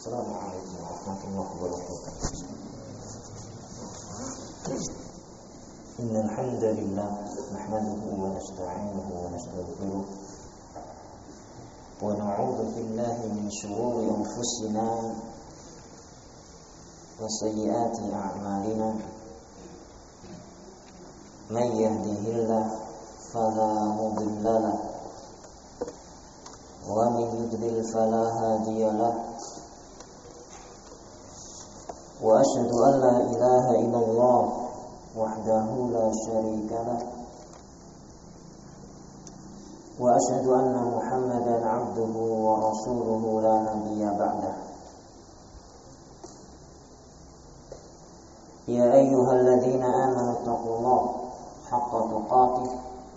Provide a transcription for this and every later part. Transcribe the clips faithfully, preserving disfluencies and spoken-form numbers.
Assalamualaikum warahmatullahi wabarakatuh. Innal hamdalillah nahmaduhu wa nasta'inuhu wa nastaghfiruh wa na'udzu billahi min shururi anfusina wa sayyiati a'malina. Man yahdihillahu fala mudilla lahu wa man yudlil fala hadiya lahu. Wa asyhadu an la ilaha illallah wahdahu la syarika lah wa asyhadu anna Muhammadan 'abduhu wa rasuluhu la nabiyya ba'dah. Ya ayyuhalladzina amanu taqullaha haqqa tuqatih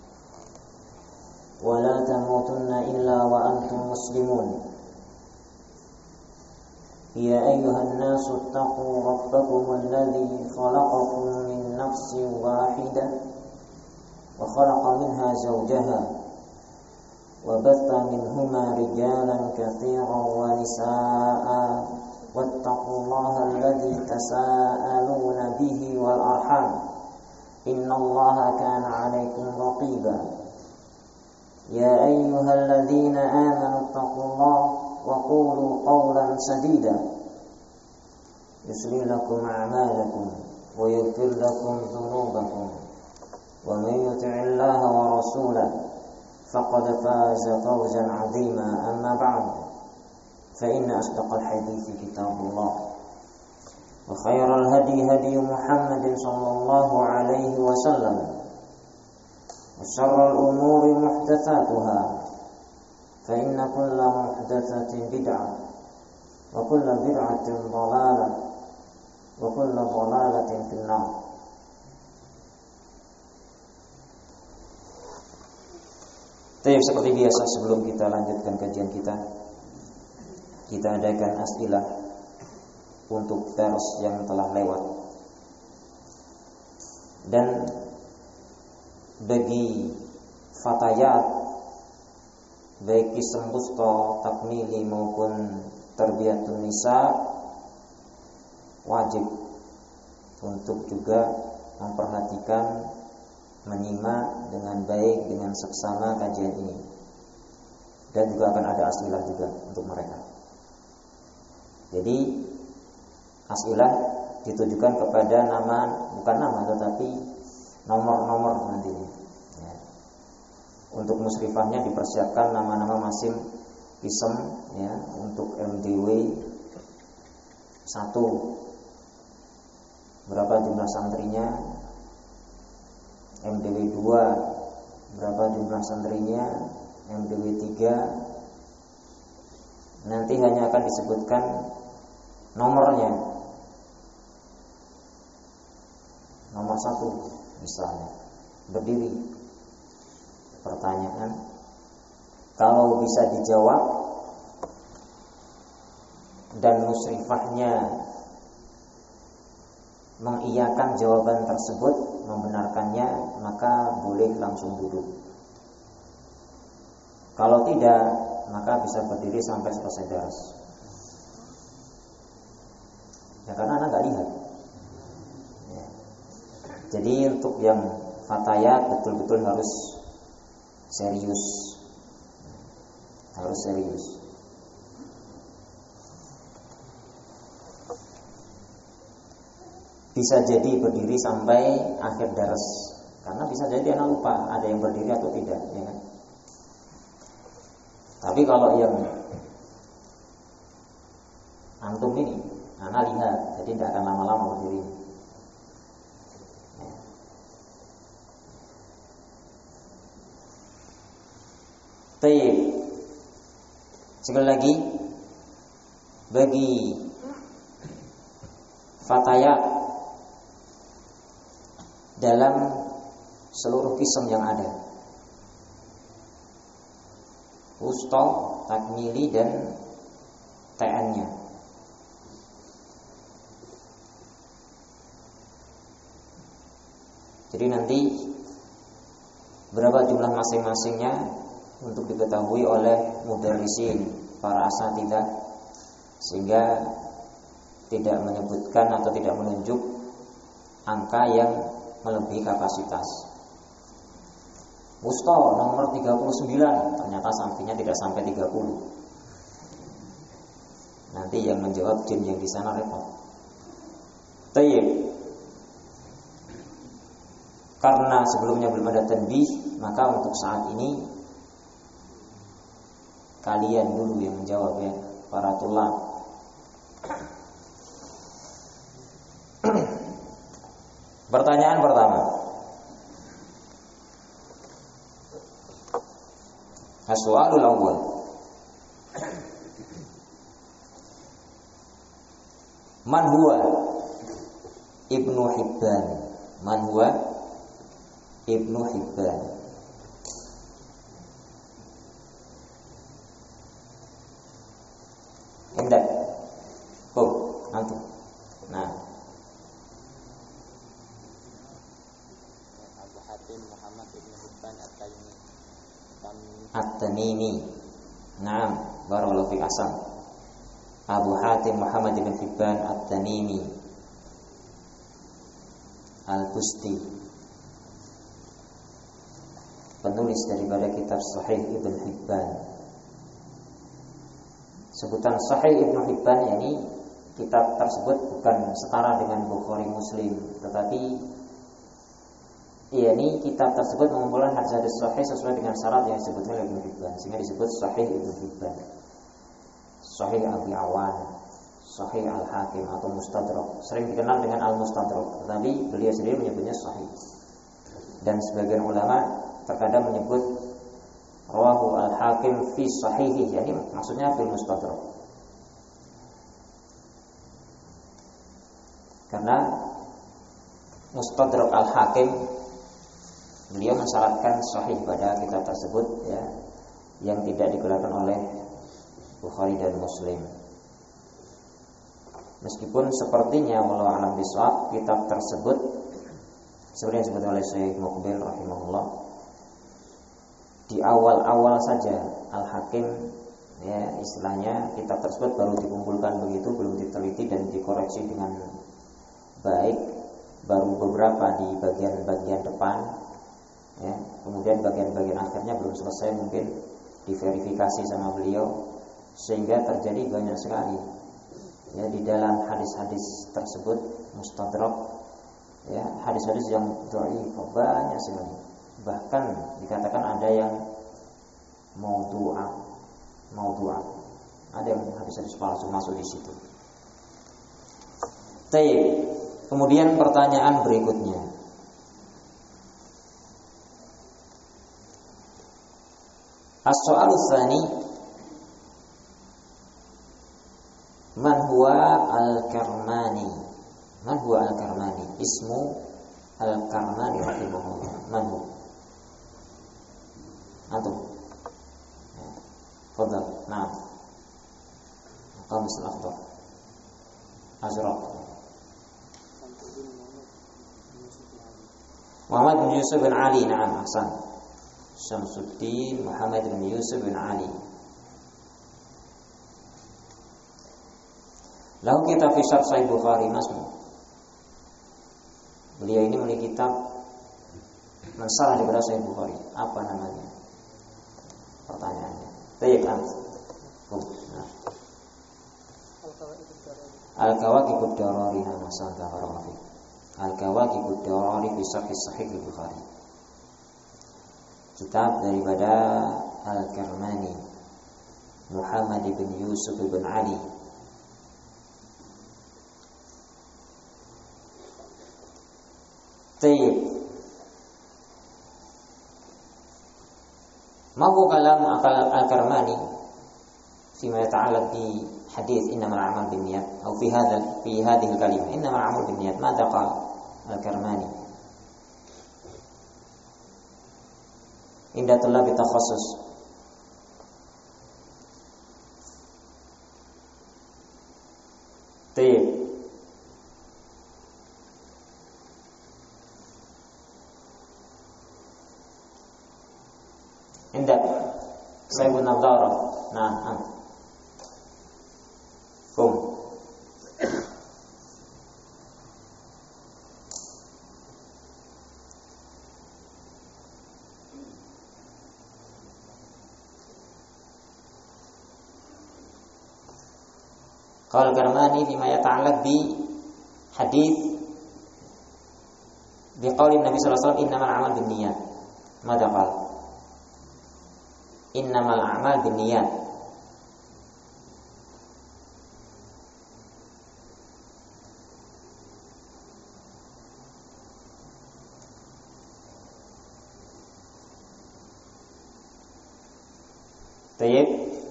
wa la tamutunna illa wa antum muslimun. يا أيها الناس اتقوا ربكم الذي خلقكم من نفس واحدة وخلق منها زوجها وبث منهما رجالا كثيرا ونساء واتقوا الله الذي تساءلون به والأرحام إن الله كان عليكم رقيبا. يا أيها الذين آمنوا اتقوا الله وقولوا قولا سديدا يصلح لكم أعمالكم ويغفر لكم ذنوبكم ومن يطع الله ورسوله فقد فاز فوزا عظيما. أما بعد فإن أصدق الحديث كتاب الله وخير الهدي هدي محمد صلى الله عليه وسلم وشر الأمور محدثاتها فإن كل محدثة بدعة وكل بدعة ضلالة وكل ضلالة في النار. Tapi seperti biasa sebelum kita lanjutkan kajian kita, kita adakan as'ilah untuk dars yang telah lewat. Dan bagi fatayat baik kism wusta, takmili maupun tarbiyatun nisa, wajib untuk juga memperhatikan, menyimak dengan baik, dengan seksama kajian ini. Dan juga akan ada as'ilah juga untuk mereka. Jadi as'ilah ditujukan kepada nama, bukan nama tetapi nomor-nomor nantinya. Untuk musrifahnya dipersiapkan nama-nama masing kism ya. Untuk M D W satu berapa jumlah santrinya, M D W dua berapa jumlah santrinya, M D W tiga nanti hanya akan disebutkan nomornya. Nomor satu misalnya berdiri, pertanyaan, kalau bisa dijawab dan musrifahnya mengiyakan jawaban tersebut, membenarkannya, maka boleh langsung duduk. Kalau tidak, maka bisa berdiri sampai selesai dars. Ya karena anak nggak lihat ya. Jadi untuk yang fatayat betul-betul harus serius, harus serius. Bisa jadi berdiri sampai akhir dars, karena bisa jadi anak lupa ada yang berdiri atau tidak, ya kan? Tapi kalau yang antum ini, anak lihat, jadi tidak akan lama-lama berdiri. Baik. Sekali lagi, bagi fatayat dalam seluruh kism yang ada, wusta, takmili dan T N-nya, jadi nanti berapa jumlah masing-masingnya untuk diketahui oleh mudarrisin, para asatidzah sehingga tidak menyebutkan atau tidak menunjuk angka yang melebihi kapasitas. Wusta nomor tiga puluh sembilan, ternyata sampingnya tidak sampai tiga puluh. Nanti yang menjawab jin yang di sana repot. Tayyib. Karena sebelumnya belum ada tanbih, maka untuk saat ini kalian dulu yang menjawab ya, para tulab. Pertanyaan pertama. As-su'alul awwal. Man huwa Ibnu Hibban? Man huwa Ibnu Hibban? Indah. Oh, antum. Nah. Abu Hatim Muhammad Ibnu Hibban At-Tamimi. At-Tamimi. Naam, barakallahu fiik asam. Abu Hatim Muhammad Ibnu Hibban At-Tamimi Al-Busti, penulis daripada kitab Sahih Ibnu Hibban. Sebutan Sahih Ibnu Hibban yakni kitab tersebut bukan setara dengan Bukhari Muslim, tetapi yakni kitab tersebut mengumpulkan hadis-hadis sahih sesuai dengan syarat yang disebutkan oleh Ibnu Hibban, sehingga disebut Sahih Ibnu Hibban. Sahih Abi Awan, Sahih Al-Hakim atau Mustadrak, sering dikenal dengan Al-Mustadrak, tetapi beliau sendiri menyebutnya Sahih. Dan sebagian ulama terkadang menyebut Rawahu Al-Hakim fi Sahihi, jadi maksudnya fil Mustadrak. Karena Mustadrak Al-Hakim beliau mensyaratkan sahih pada kitab tersebut ya, yang tidak dikeluarkan oleh Bukhari dan Muslim. Meskipun sepertinya walau alam bisawab kitab tersebut seperti yang disebut oleh Syekh Muqbil rahimahullah, di awal-awal saja Al-Hakim ya, istilahnya kitab tersebut baru dikumpulkan begitu, belum diteliti dan dikoreksi dengan baik, baru beberapa di bagian-bagian depan ya, kemudian bagian-bagian akhirnya belum selesai mungkin diverifikasi sama beliau, sehingga terjadi banyak sekali ya di dalam hadis-hadis tersebut mustadrak ya, hadis-hadis yang dhaif banyak sekali, bahkan dikatakan ada yang maudhu'ah maudhu'ah ada yang hadis-hadis palsu masuk di situ. Baik, kemudian pertanyaan berikutnya, as-so'alus tsani, man huwa al-Karmani? Man huwa al-Karmani? Ismu al-Karmani rahimahullah. Man huwa? Antum? Fadhal. Naam. Maqam al-afdal. Azraq. Muhammad bin Yusuf bin Ali. Naam, ahsan. Syamsuddin Muhammad bin Yusuf bin Ali. Lalu kita fi syarh Sahih Bukhari masmu. Beliau ini memiliki kitab mensyarah daripada Sahih Bukhari. Apa namanya? Pertanyaannya. Tayyib ant. Nah. Al-Kawakibud Darari nama santa barakallahu. Al-Kawakibud Darari fi syarh Sahih Bukhari. Kitab daripada Al-Karmani Muhammad bin Yusuf bin Ali. Tayyib. Ma huwa kalam Al-Karmani fima yata'allaq bi hadits innamal a'mal binniyat atau fi hadha fi hadhihi al-kalimah innamal a'mal binniyat. Madza qala Al-Karmani inda talab takhassus? Tayyib. Indah Sayyidun Nadharah. Nah, Kum. Qala Karmani fima yata'allaq bi hadis bi qauli Nabi sallallahu alaihi wasallam innamal a'mal binniyat. Madza qala? Innamal a'mal binniyat. Tayyib.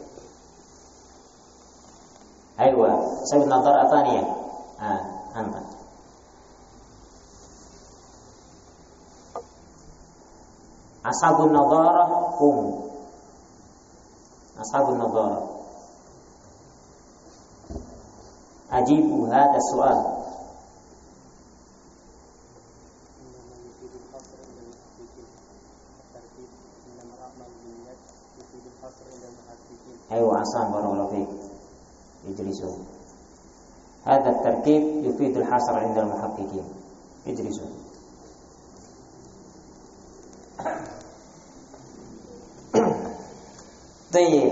Aywa, saya nazar ataniya. Ah, anta. Ashabun nadarah kum. Ashabun nadarah. Ajibu hadha soal. Ayo asan barakallahu fiik. Ijlisu. Hadha at-tarkib yufidu al-hasr 'inda al-muhaqqiqin. Ijlisu. Tayyib.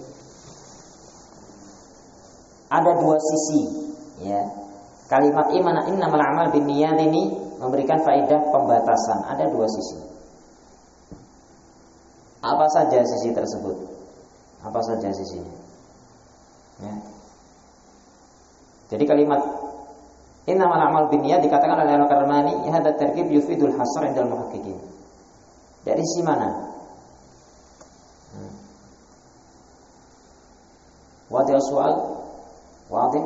Ada dua sisi, ya. Kalimat iman innamal a'mal binniyat ini memberikan faedah pembatasan. Ada dua sisi. Apa saja sisi tersebut? Apa saja sisinya? Ya. Jadi kalimat innamal a'mal binniyat dikatakan oleh Al-Karmani, hadza tarkib yufidul hasr 'inda al-muhaqqiqin. Dari sisi mana? Hmm. Wadih soal? Wadih?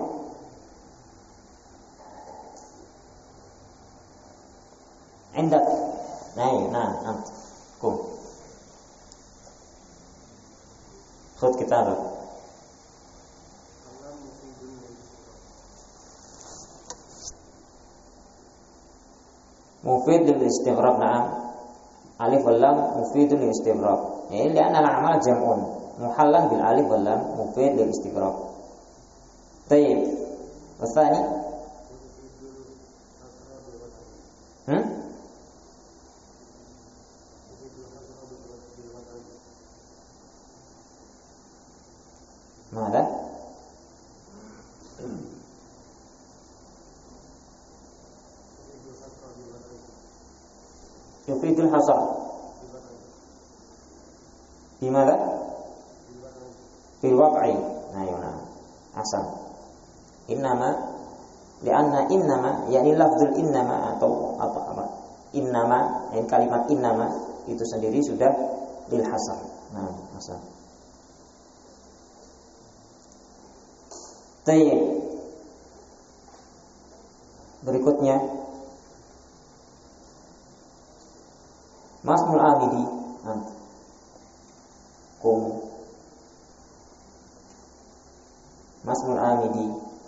Indak. Nah, nah, nah. Kum. Khud kitab. Mufid lil istighraq, na'am. Alif wal lam mufid lil istighraq. Ya, li'anna al-a'mal jam'un muhallan bil alif wal lam mufid lil istighraq. Tayyib. Wasani? Hmm? Mana? Yufidul hasar. Bimana? Bil waq'i. Nah, ya. Asal. Innama li'anna innama yakni lafzul innama atau apa apa? Innama, yang kalimat innama itu sendiri sudah lil hasar. Nah, asal. Tayyib. Berikutnya Masmul Amidi. Kum. Masmul Amidi.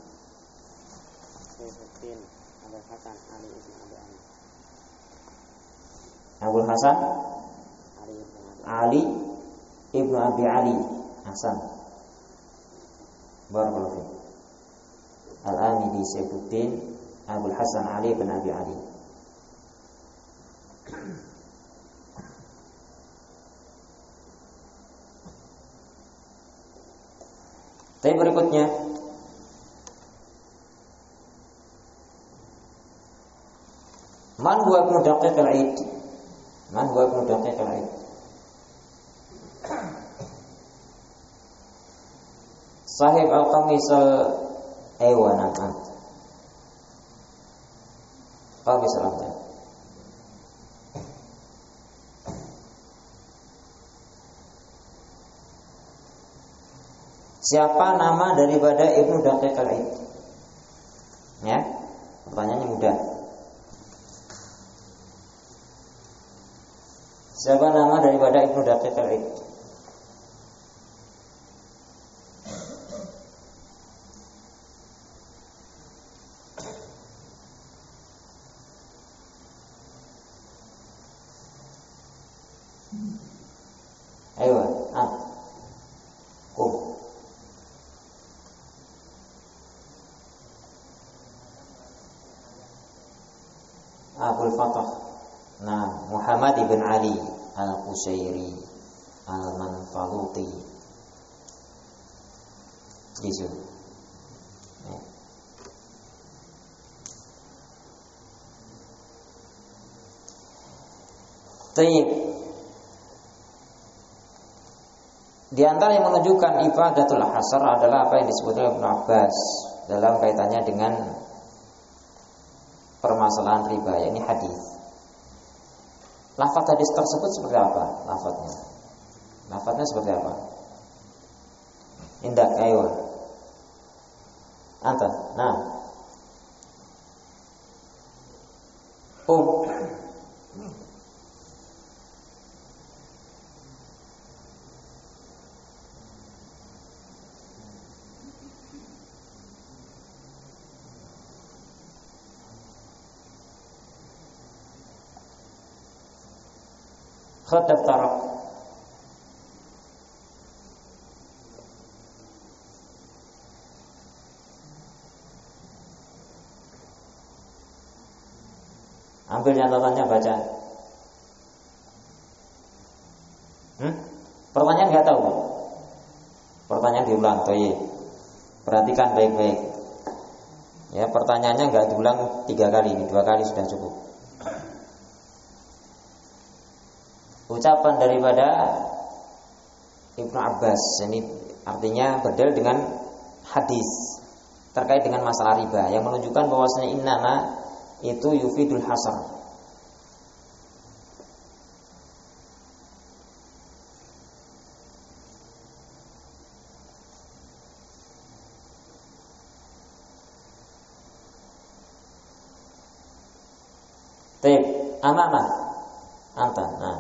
Abul Hasan Ali Ibnu Abi Ali Hasan. Barakallahu fiik. Al-Amidi Saifuddin Abul Hasan Ali bin Abi Ali. Tapi berikutnya Man huwa ibnu Daqiq al-Aid. Man huwa ibnu Daqiq al-Aid. Sahib al-Qamis al-Aywanat. Qamis al-Aywanat. Siapa nama daripada Ibnu Daqiq al-Aid? Ya, pertanyaannya mudah. Siapa nama daripada Ibnu Daqiq al-Aid? Ayo, ah, kum. Abul Fatah. Nah, Muhammad ibn Ali Al-Qusairi Al-Manfaluti. Gitu. Ya. Taib. Di antara yang menunjukkan ifadatul hasar adalah apa yang disebut oleh Ibnu Abbas dalam kaitannya dengan permasalahan riba, yakni hadis. Lafaz hadis tersebut seperti apa? Lafaznya. Lafaznya seperti apa? Indah, ayo. Anta. Nah. Um. Khatab taraf. Ambil catatannya, baca. Hmm? Pertanyaan nggak tahu. Pertanyaan diulang, toye. Perhatikan baik-baik. Ya, pertanyaannya nggak diulang tiga kali, ini dua kali sudah cukup. Ucapan daripada Ibnu Abbas, ini artinya berdalil dengan hadis terkait dengan masalah riba yang menunjukkan bahwasanya innama itu yufidul hasar. Taib, amana, anta, nah.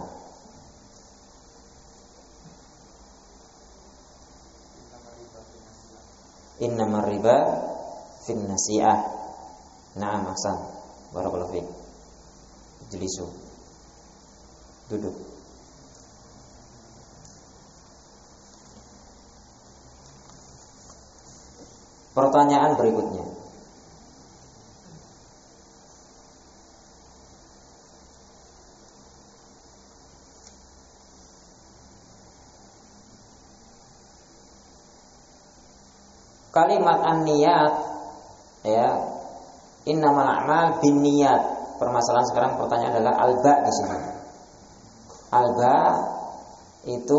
Innamar riba fin nasi'ah. Na'am, ahsan. Barakallahu fiik. Jelisu. Duduk. Pertanyaan berikutnya. Kalimat an-niyat, ya, innamal a'mal binniyat. Permasalahan sekarang pertanyaan adalah alba di sini. Alba itu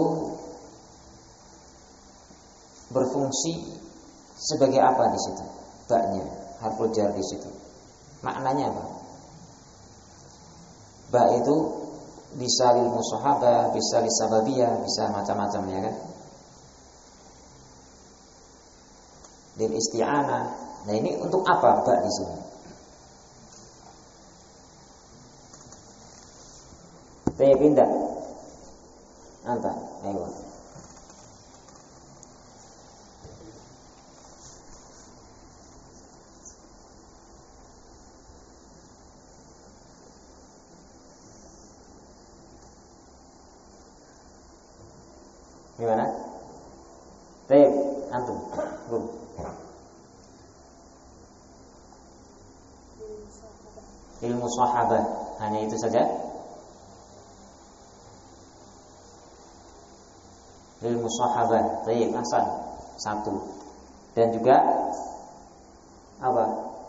berfungsi sebagai apa di situ? Ba-nya, harful jar di situ. Maknanya apa? Ba itu bisa lil musahabah, bisa lis sababiyah, bisa macam-macam, ya kan? Lil isti'anah. Nah, ini untuk apa ba di sini? Saya pindah. Anta, ayo. Gimana? Baik, antum. Belum. Ilmu sahabat, hanya itu saja. Ilmu sahabat, baik, asal satu. Dan juga apa?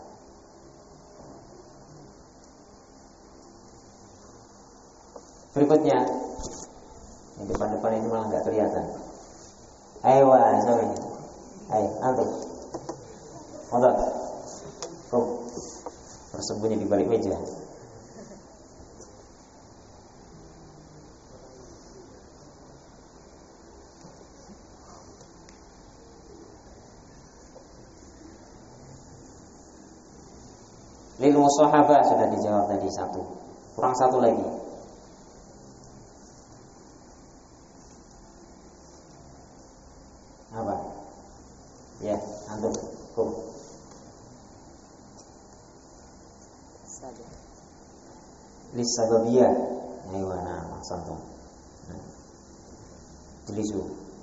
Berikutnya, yang depan-depan ini malah nggak kelihatan. Ayo, siapa ini? Ayo, antum. Mondok. Kau bersembunyi di balik meja. Lil musahabah sudah dijawab tadi satu. Kurang satu lagi. Apa? Ya, antum. Kum. Lis sababiyah. Ayo, nah, santum. Jelisu.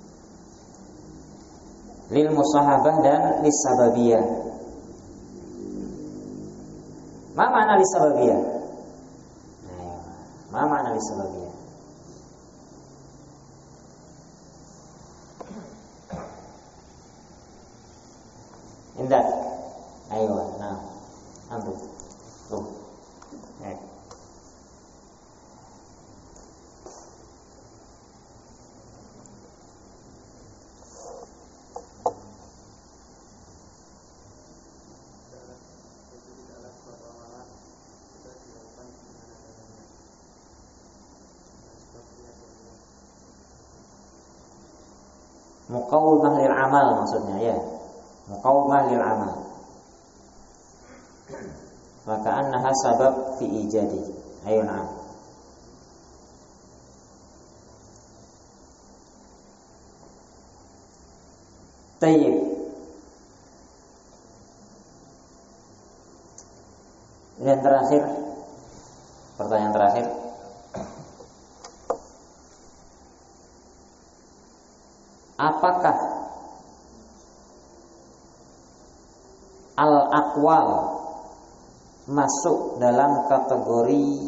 Lil musahabah dan lis sababiyah. Ma makna lis sababiyah? analis sebagian. Indah, ayo, nah, antum, tuh, eh. Muqawwimah lil amal maksudnya ya. Muqawwimah lil amal. Wa ka'annaha sabab fi ijadi. Ayo na'am. Tayyib. Yang terakhir, pertanyaan terakhir. Apakah al-aqwal masuk dalam kategori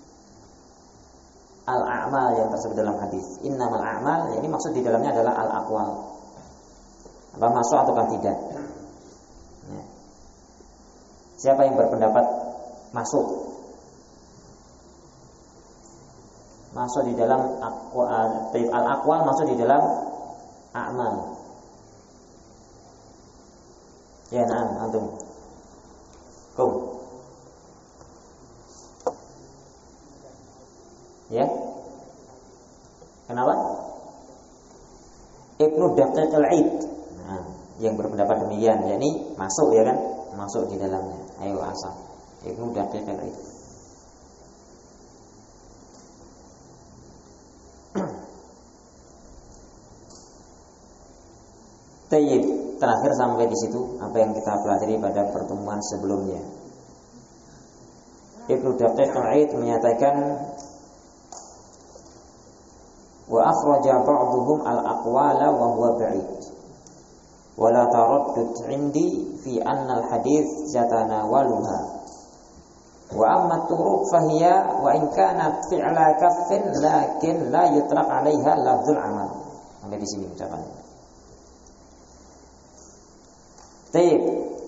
al-a'mal yang tersebut dalam hadis? Innamal a'mal, ini maksud di dalamnya adalah al-aqwal. Apa masuk ataukah tidak? Ya. Siapa yang berpendapat masuk? Masuk di dalam al-aqwal, masuk di dalam a'mal. Ya, na'am, antum. Kum. Ya. Kenapa? Ibnu Daqiq al-Aid. Nah, yang berpendapat demikian, yakni masuk ya kan? Masuk di dalamnya. Ayo asal. Ibnu Daqiq al-Aid. Tayyib, terakhir sampai di situ apa yang kita pelajari pada pertemuan sebelumnya. Ibnu Daqiq al-Aid menyatakan wa akhraja ba'dhum al-aqwala wa huwa ba'id wa la taraddud 'indi fi anna al-hadits yatanawaluha wa amma turuq fahiya wa in kanat fi'la kaffin lakin la yutlaq 'alaiha lafzul 'amal. Sampai di sini ucapannya. Taib.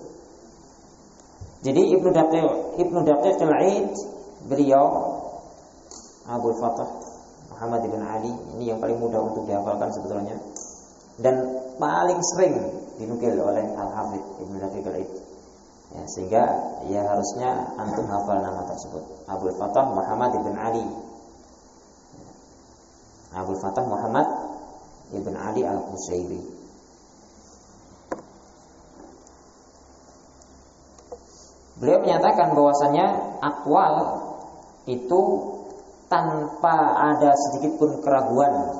Jadi Ibnu Daqiq Ibnu Daqiq al-Aid beliau Abu Fatah Muhammad bin Ali, ini yang paling mudah untuk dihafalkan sebetulnya dan paling sering dinukil oleh Al-Hafidz Ibnu Daqiq al-Aid. Ya, sehingga ya harusnya antum hafal nama tersebut. Abu Fatah Muhammad bin Ali. Abu Fatah Muhammad bin Ali Al-Qusairi. Beliau menyatakan bahwasanya akwal itu tanpa ada sedikit pun keraguan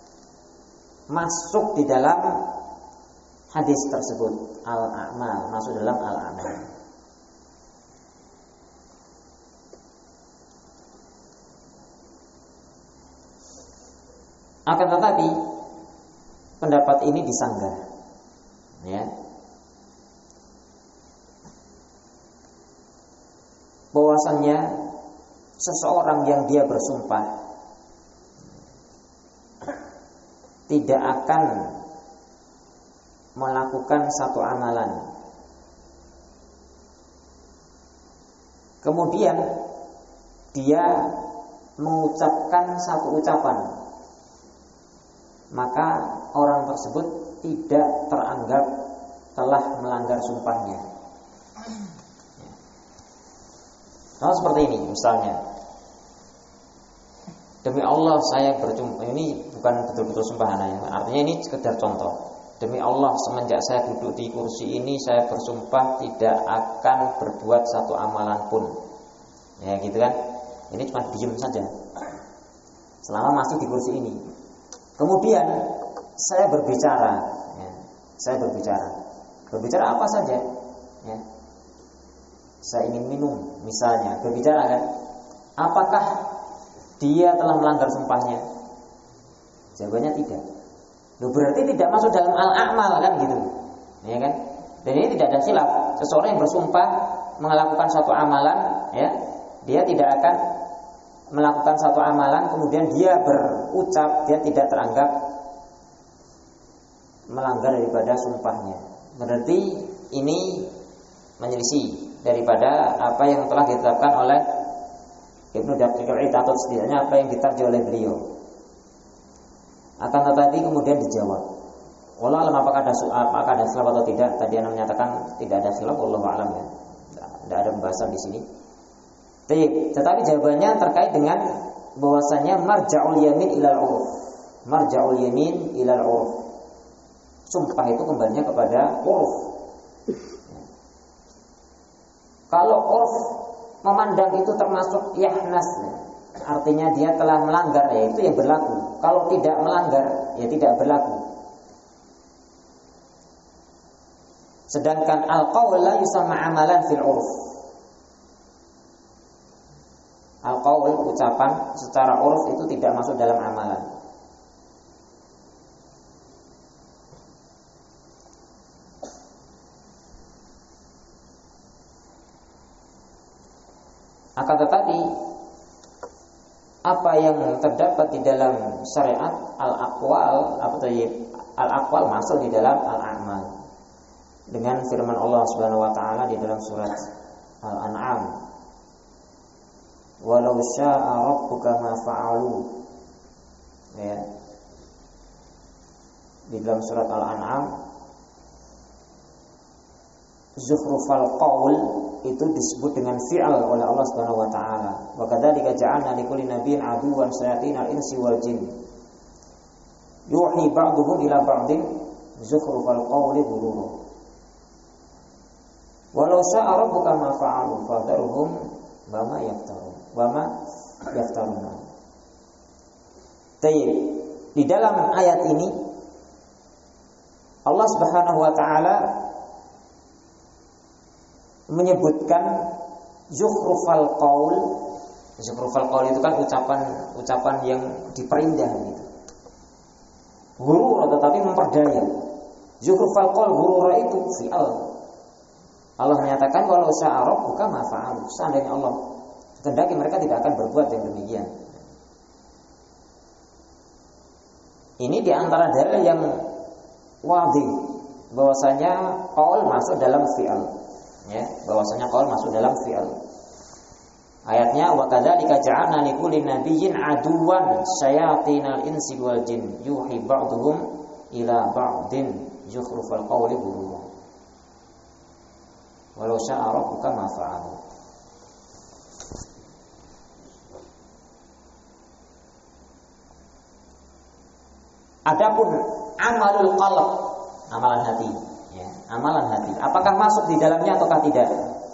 masuk di dalam hadis tersebut, al-a'mal, masuk dalam al-a'mal. Akan tetapi pendapat ini disanggah, ya. Bahwasannya seseorang yang dia bersumpah tidak akan melakukan satu amalan, kemudian dia mengucapkan satu ucapan, maka orang tersebut tidak teranggap telah melanggar sumpahnya. Nah, seperti ini misalnya, demi Allah saya bersumpah, ini bukan betul-betul sumpah ya. Artinya ini sekedar contoh. Demi Allah semenjak saya duduk di kursi ini saya bersumpah tidak akan berbuat satu amalan pun. Ya gitu kan. Ini cuma diam saja selama masih di kursi ini. Kemudian saya berbicara, ya. Saya berbicara. Berbicara apa saja, ya. Saya ingin minum misalnya, berbicara kan. Apakah dia telah melanggar sumpahnya? Jawabannya tidak. Loh, berarti tidak masuk dalam al-a'mal kan gitu. Ya kan? Dan ini tidak ada khilaf. Seseorang yang bersumpah melakukan suatu amalan, ya, dia tidak akan melakukan satu amalan kemudian dia berucap, dia tidak teranggap melanggar daripada sumpahnya. Berarti ini menyelisih daripada apa yang telah ditetapkan oleh Ibnu Daqiq al-Id, atau setidaknya apa yang ditarjih oleh beliau. Akan tetapi kemudian dijawab, wallahu alam, apakah ada apakah ada khilaf atau tidak? Tadi Anda menyatakan tidak ada khilaf, wallahu alam ya. Tidak ada pembahasan di sini. Tetapi jawabannya terkait dengan bahwasanya marja'ul yamin ilal 'urf. Marja'ul yamin ilal 'urf. Sumpah itu kembalinya kepada 'urf. Kalau 'urf memandang itu termasuk yahnas, artinya dia telah melanggar, ya itu yang berlaku. Kalau tidak melanggar, ya tidak berlaku. Sedangkan al-qaul la yusamma amalan fil 'urf. Al-qaul, ucapan secara uruf itu tidak masuk dalam amalan. Akan tetapi apa yang terdapat di dalam syariat al-aqwal atau al-aqwal masuk di dalam al-a'mal. Dengan firman Allah Subhanahu wa taala di dalam surat Al-An'am, walau syaa rabbuka ma fa'alu, ya. Di dalam surat Al-An'am, zukhrufal qaul itu disebut dengan fi'al oleh Allah Subhanahu wa taala. Wa kadzalika ja'alna likulli nabiyyin aduwwan syayatinal insi wal jin yuhi ba'duhum ila ba'din zukhrufal qauli ghurura. Walau syaa rabbuka ma fa'alu fadharhum wama yaftarun wama yaftarun. Baik, di dalam ayat ini Allah Subhanahu wa taala menyebutkan zukhrufal qaul. Zukhrufal qaul itu kan ucapan ucapan yang diperindah gitu. Ghurura, tetapi memperdaya. Zukhrufal qaul ghurura itu fi'al. Allah menyatakan walau syaa rabbuka ma fa'alu. Seandainya Allah kehendaki, mereka tidak akan berbuat yang demikian. Ini di antara dalil yang wadih bahwasanya qaul masuk dalam fi'al. Ya, bahwasanya qaul masuk dalam fi'al. Ayatnya wa kadzalika ja'alna likulli nabiyyin aduwwan syayatinal insi wal jin yuhi ba'duhum ila ba'din zukhrufal qawli ghurura. Walau syaa rabbuka ma fa'alu. Adapun amalul qalb, amalan hati, ya, amalan hati, apakah masuk di dalamnya ataukah tidak?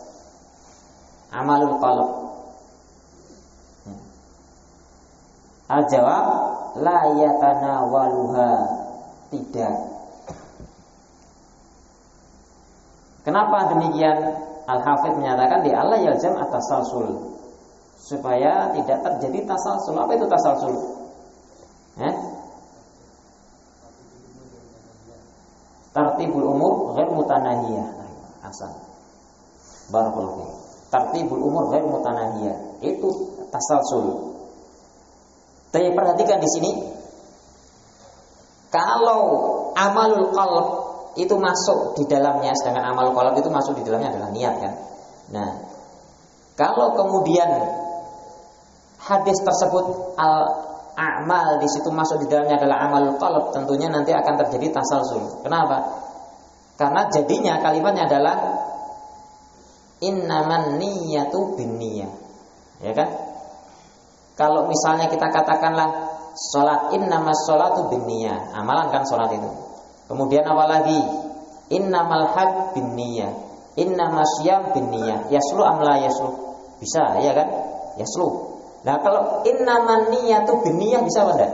Amalul qalb. Ya. Al-jawab la yatanawaluha, tidak. Kenapa demikian? Al-Hafidz menyatakan di Allah yalzam at-tasalsul, supaya tidak terjadi tasalsul. Apa itu tasalsul? Ya? Tartibul umur ghair mutanahiyah. Asal. Barakallahu fiik. Tartibul umur ghair mutanahiyah. Itu tasalsul. Tapi perhatikan di sini, kalau amalul qalb itu masuk di dalamnya, sedangkan amal qalb itu masuk di dalamnya adalah niat kan. Nah, kalau kemudian hadis tersebut al-a'mal di situ masuk di dalamnya adalah amal qalb, tentunya nanti akan terjadi tasalsul. Kenapa? Karena jadinya kalimatnya adalah innaman niyyatu binniyah. Ya kan? Kalau misalnya kita katakanlah salat, innamas sholatu binniyah, amalan kan salat itu. Kemudian apa lagi? Innamal hajj binniyah, innamas syiyam binniyah. Yaslu am la yaslu? Bisa, ya kan? Yaslu. Nah, kalau innaman niyyatu binniyah bisa apa enggak?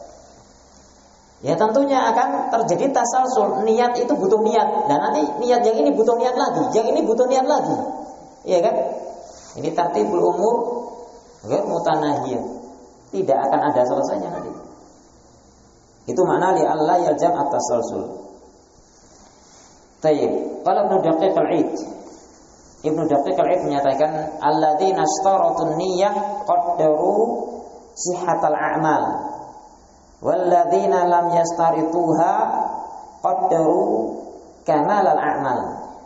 Ya tentunya akan terjadi tasalsul. Niat itu butuh niat. Dan nanti niat yang ini butuh niat lagi, yang ini butuh niat lagi. Iya kan? Ini tartibul umur ghair mutanahiyah. Tidak akan ada selesainya nanti. Itu makna li Allah yalzam at-tasalsul. Tayyib. Qala Ibnu Daqiq al-Id, Ibnu Daqiq al-Id menyatakan alladzina ishtaratun niyyah qaddaru sihhatal a'mal walladzina lam yastarituha qaddaru kamalal a'mal.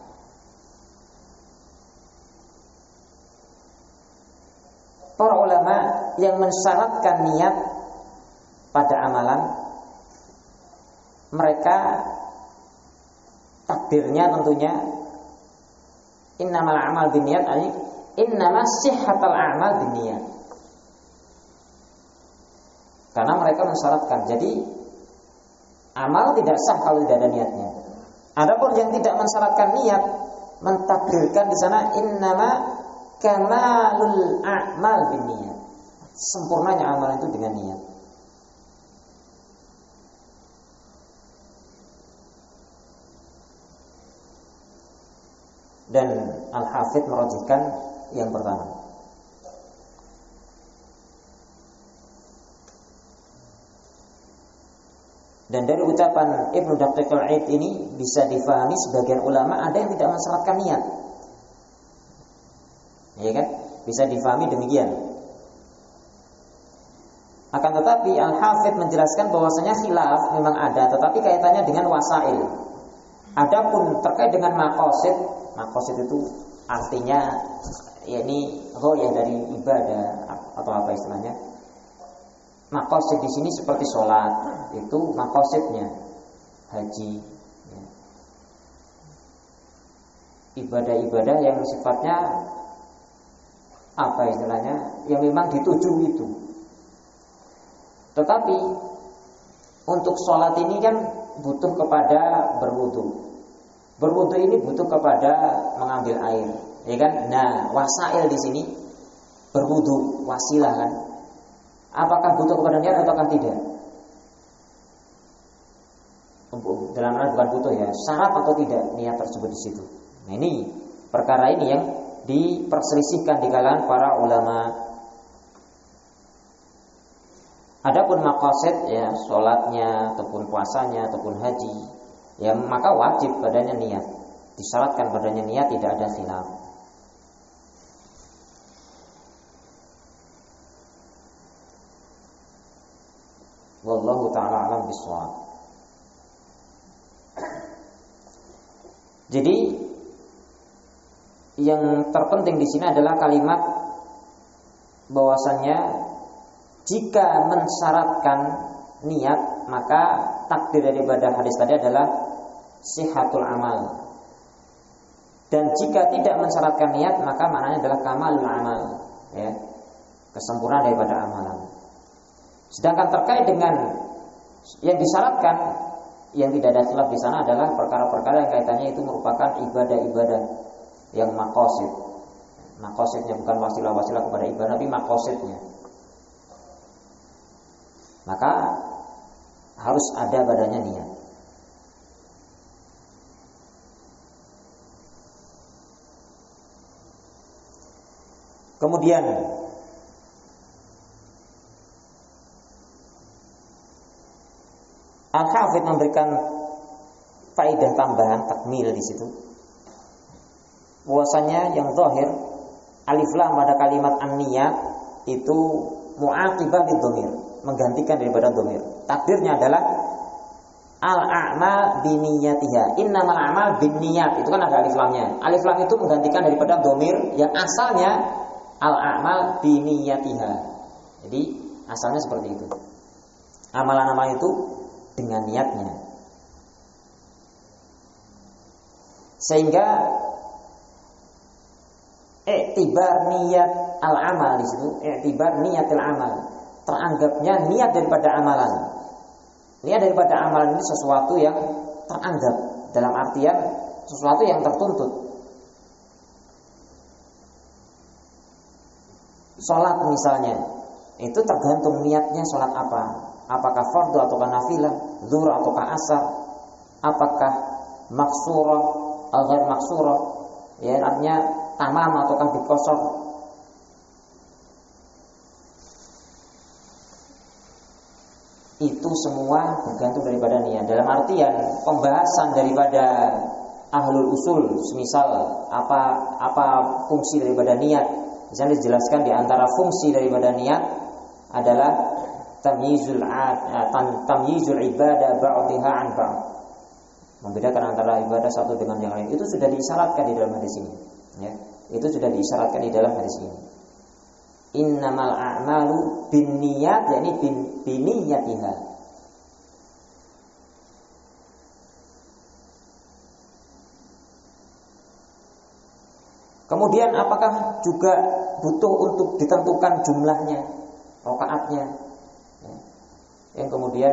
Para ulama yang mensyaratkan niat pada amalan, mereka takdirnya tentunya innamal a'mal binniyat, ay innamas sihhatal a'mal binniyat. Karena mereka mensyaratkan, jadi amal tidak sah kalau tidak ada niatnya. Adapun yang tidak mensyaratkan niat, mentakdirkan di sana innama kamalul a'mal binniyat. Sempurnanya amal itu dengan niat. Dan Al-Hafidh merajihkan yang pertama. Dan dari ucapan Ibnu Daqiq al-Id ini bisa difahami sebagian ulama ada yang tidak mensyaratkan niat. Ya kan? Bisa difahami demikian. Akan tetapi Al-Hafidh menjelaskan bahwasanya khilaf memang ada, tetapi kaitannya dengan wasail. Adapun terkait dengan maqasid, maqasid itu artinya yakni ghayah dari ibadah atau apa istilahnya. Maqasid di sini seperti sholat, itu maqasidnya haji, ya. Ibadah-ibadah yang sifatnya apa istilahnya, yang memang dituju itu. Tetapi untuk sholat ini kan butuh kepada berwudu. Berwudu ini butuh kepada mengambil air, ya kan? Nah, wasail di sini berwudu, wasilah kan? Apakah butuh kepada niat ataukah tidak? Dalam hal bukan butuh ya, syarat atau tidak niat tersebut di situ. Nah, ini perkara ini yang diperselisihkan di kalangan para ulama. Adapun maqasid ya, sholatnya ataupun puasanya ataupun haji, ya maka wajib padanya niat. Disyaratkan padanya niat, tidak ada khilaf. Wallahu ta'ala a'lam bishawab. Jadi yang terpenting di sini adalah kalimat bahwasannya jika mensyaratkan niat, maka takdir daripada hadis tadi adalah sihhatul amal. Dan jika tidak mensyaratkan niat, maka maknanya adalah kamalul amal, ya, kesempurnaan daripada amalan. Sedangkan terkait dengan yang disyaratkan, yang tidak ada khilaf di sana adalah perkara-perkara yang kaitannya itu merupakan ibadah-ibadah yang maqasid. Maqasidnya bukan wasilah-wasilah kepada ibadah, tapi maqasidnya. Maka harus ada badannya niat. Kemudian Al-Hafidh memberikan faedah tambahan takmil di situ. Bahwasanya yang zahir alif lam pada kalimat an-niyat itu mu'aqibah lidhamir, menggantikan daripada dhamir. Takdirnya adalah al-a'mal biniyatiha. Innamal a'mal binniyat. Itu kan ada alif lamnya. Alif lam itu menggantikan daripada dhamir yang asalnya al-a'mal biniyatiha. Jadi asalnya seperti itu. Amalan-amalan itu dengan niatnya. Sehingga i'tibar niat al-amal di situ, i'tibar niatil amal, teranggapnya niat daripada amalan. Niat daripada amalan ini sesuatu yang teranggap, dalam artian sesuatu yang tertuntut. Salat misalnya, itu tergantung niatnya salat apa. Apakah fardu ataukah nafilah, zuhur ataukah asar, apakah maksurah atau ghair maksurah, ya artinya tamam ataukah bikosor. Itu semua bergantung daripada niat. Dalam artian pembahasan daripada ahlul usul, semisal apa apa fungsi daripada niat. Misalnya dijelaskan di antara fungsi daripada niat adalah tamyizul tamyizul ibadah ba'dha an ba'd. Membedakan antara ibadah satu dengan yang lain. Itu sudah diisyaratkan di dalam hadis ini, ya. Itu sudah diisyaratkan di dalam hadis ini. Innamal a'malu binniyat, yakni bin binniyatiha. Kemudian apakah juga butuh untuk ditentukan jumlahnya, rakaatnya, ya. Yang kemudian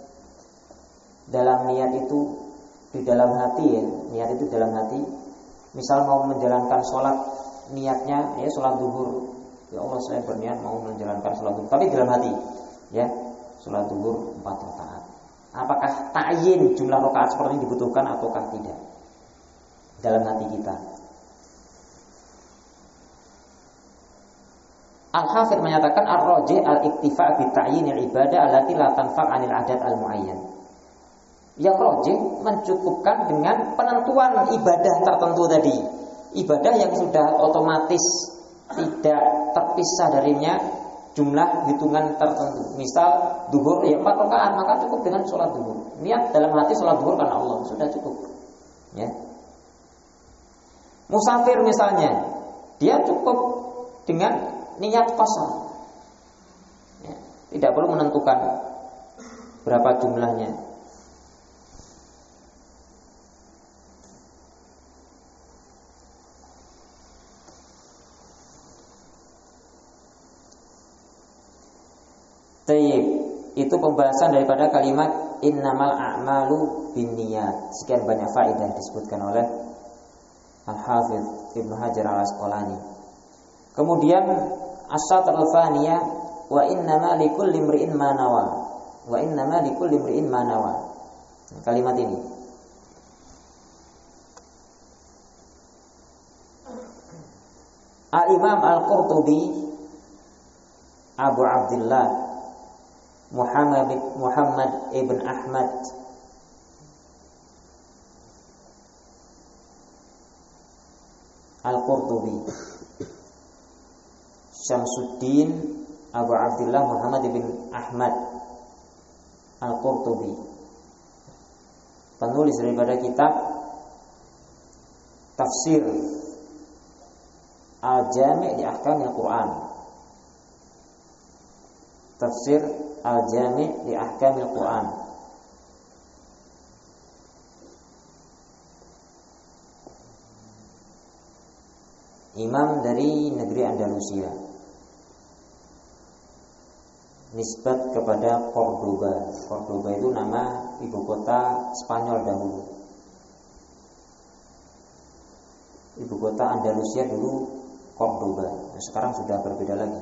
dalam niat itu di dalam hati, ya, niat itu dalam hati. Misal mau menjalankan sholat, niatnya ya sholat zuhur, ya Allah saya berniat mau menjalankan sholat zuhur, tapi dalam hati, ya sholat zuhur empat rakaat. Apakah ta'yin jumlah rakaat seperti ini dibutuhkan ataukah tidak dalam hati kita? Al-Hafidz menyatakan ar-rajih al-iktifa' bi ta'yinil ibadah allati la tanfa' 'anil 'adat al-mu'ayyan. Yang rajih mencukupkan dengan penentuan ibadah tertentu tadi. Ibadah yang sudah otomatis tidak terpisah darinya jumlah hitungan tertentu. Misal zuhur ya empat rakaat, maka cukup dengan sholat zuhur. Niat dalam hati sholat zuhur karena Allah, sudah cukup. Ya. Musafir misalnya, dia cukup dengan niat qasar, ya, tidak perlu menentukan berapa jumlahnya. Tayyib, itu pembahasan daripada kalimat innamal a'malu binniyat. Sekian banyak faedah disebutkan oleh Al-Hafidz Ibnu Hajar Al-Asqalani. Kemudian as-satrul tsaniyah wa innama likulli imri'in ma nawa. Wa innama likulli imri'in ma nawa. Kalimat ini. Al-Imam Al-Qurtubi Abu Abdullah Muhammad Muhammad ibn Ahmad Al-Qurtubi Syamsuddin Abu Abdullah Muhammad ibn Ahmad Al-Qurtubi, penulis daripada kitab Tafsir Al-Jami' li Ahkamil Quran. Tafsir Al-Jami' li Ahkamil Quran. Imam dari negeri Andalusia, nisbat kepada Cordoba. Cordoba itu nama ibu kota Spanyol dahulu. Ibu kota Andalusia dulu Cordoba, nah, sekarang sudah berbeda lagi.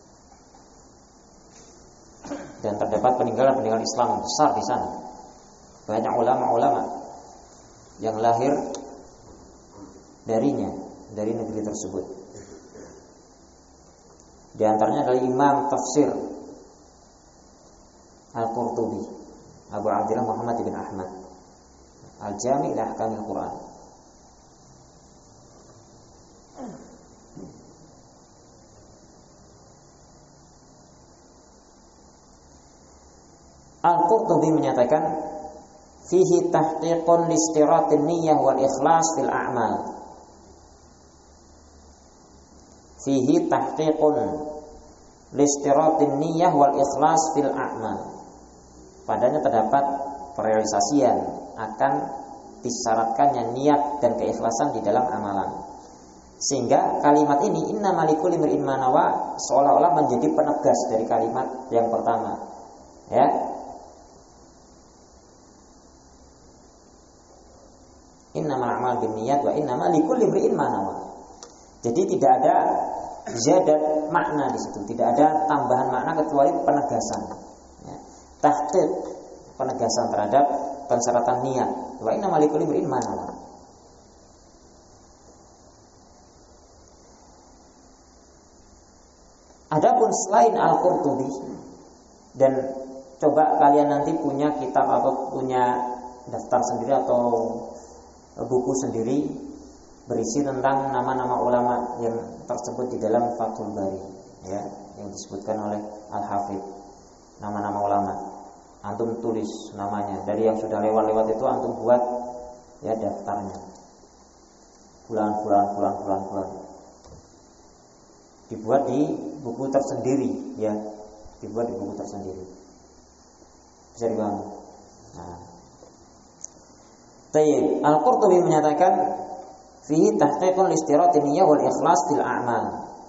Dan terdapat peninggalan-peninggalan Islam besar di sana. Banyak ulama-ulama yang lahir darinya, dari negeri tersebut. Di antaranya adalah Imam Tafsir Al-Qurtubi Abu Abdullah Muhammad ibn Ahmad Al-Jami' li Ahkamil Quran. Al-Qurtubi menyatakan fihi tahqiqun listiratin niyyah wal ikhlas fil a'mal. Fihi tahqiqun listiratin niyyah wal ikhlas fil a'mal. Padanya terdapat perealisasian akan disyaratkannya niat dan keikhlasan di dalam amalan. Sehingga kalimat ini innamal likulli imri'in ma nawa seolah-olah menjadi penegas dari kalimat yang pertama. Ya. Innamal a'mal binniyat wa innamal likulli imri'in ma nawa. Jadi tidak ada ziyadat makna di situ, tidak ada tambahan makna kecuali penegasan. Ya. Tahqiq, penegasan terhadap persyaratan niat. Wa innamal likulli imri'in ma nawa. Adapun selain Al-Qurtubi, dan coba kalian nanti punya kitab atau punya daftar sendiri atau buku sendiri berisi tentang nama-nama ulama yang tersebut di dalam Fathul Bari, ya, yang disebutkan oleh Al-Hafidh, nama-nama ulama. Antum tulis namanya, dari yang sudah lewat-lewat itu antum buat ya daftarnya. Bulan-bulan bulan-bulan bulan. Dibuat di buku tersendiri, ya. Dibuat di buku tersendiri. Bisa dipahami? Nah. Tayyib, Al-Qurtubi menyatakan fihi tahqiqun istiratin niyyah wal ikhlas fil a'mal.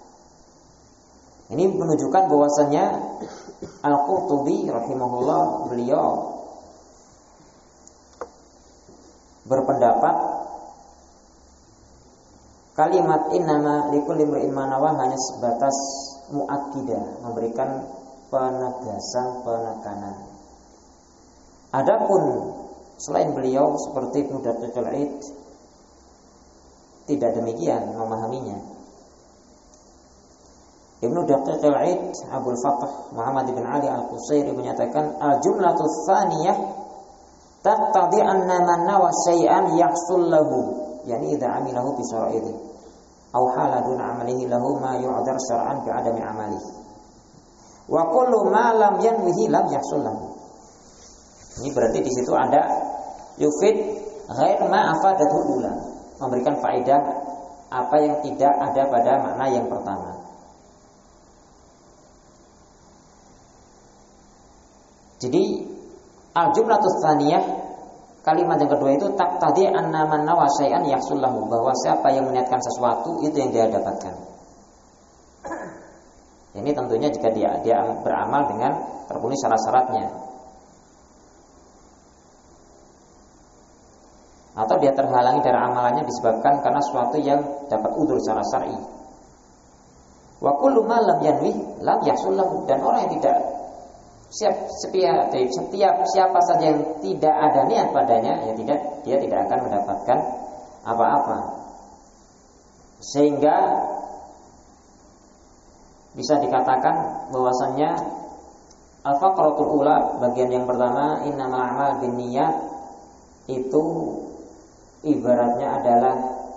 Ini menunjukkan bahwasannya Al-Qurtubi rahimahullah, beliau berpendapat kalimat innama likulli imri'in ma nawa hanya sebatas muakkidah, memberikan penegasan, penekanan. Adapun selain beliau seperti Ibnu Daqiqil 'Id tidak demikian memahaminya. Ibnu Daqiqil 'Id Abdul Fattah Muhammad bin Ali Al-Qusairi menyatakan al-jumlatu tsaniyah taqtadi anna man nawa syai'an yahsul lahu, yani idza amilahu bi syara'idhi aw hala dun amalihi lahu ma yu'dhar syar'an bi adami amalihi wa kullu ma lam yanwihi lam yahsul lahu. Ini berarti di situ ada yufid ghair ma afadatul ula, memberikan faedah apa yang tidak ada pada makna yang pertama. Jadi al-jumlatus tsaniyah, kalimat yang kedua itu taqtadi anna man nawa syai'an yahsul lahu, bahwa siapa yang meniatkan sesuatu itu yang dia dapatkan. Ini tentunya jika dia dia beramal dengan terpenuhi syarat-syaratnya, atau dia terhalangi dari amalannya disebabkan karena sesuatu yang dapat udzur secara syar'i. Wa kullu ma lam yanwi lam yahsul lahu, dan orang yang tidak siap setiap, setiap siapa saja yang tidak ada niat padanya, ya tidak dia tidak akan mendapatkan apa-apa. Sehingga bisa dikatakan bahwasannya al-faqratul ula, bagian yang pertama innamal a'mal binniyat, itu ibaratnya adalah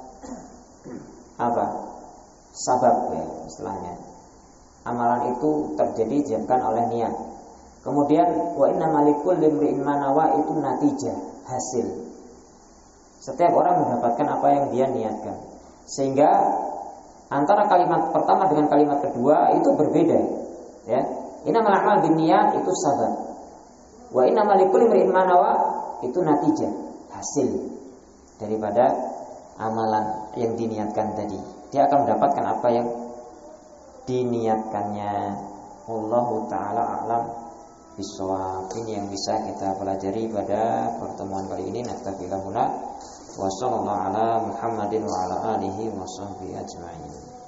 apa? Sabab, ya, istilahnya. Amalan itu terjadi disebabkan oleh niat. Kemudian wa innamal likulli imri'in ma nawa, itu natijah, hasil. Setiap orang mendapatkan apa yang dia niatkan. Sehingga antara kalimat pertama dengan kalimat kedua itu berbeda, ya. Innamal a'mal binniyat itu sabab. Wa innamal likulli imri'in ma nawa itu natijah, hasil daripada amalan yang diniatkan tadi. Dia akan mendapatkan apa yang diniatkannya. Wallahu ta'ala a'lam bishawab. Ini yang bisa kita pelajari pada pertemuan kali ini. Naktafi lahuna wa sallallahu ala Muhammadin wa ala alihi wa sahbihi ajma'in.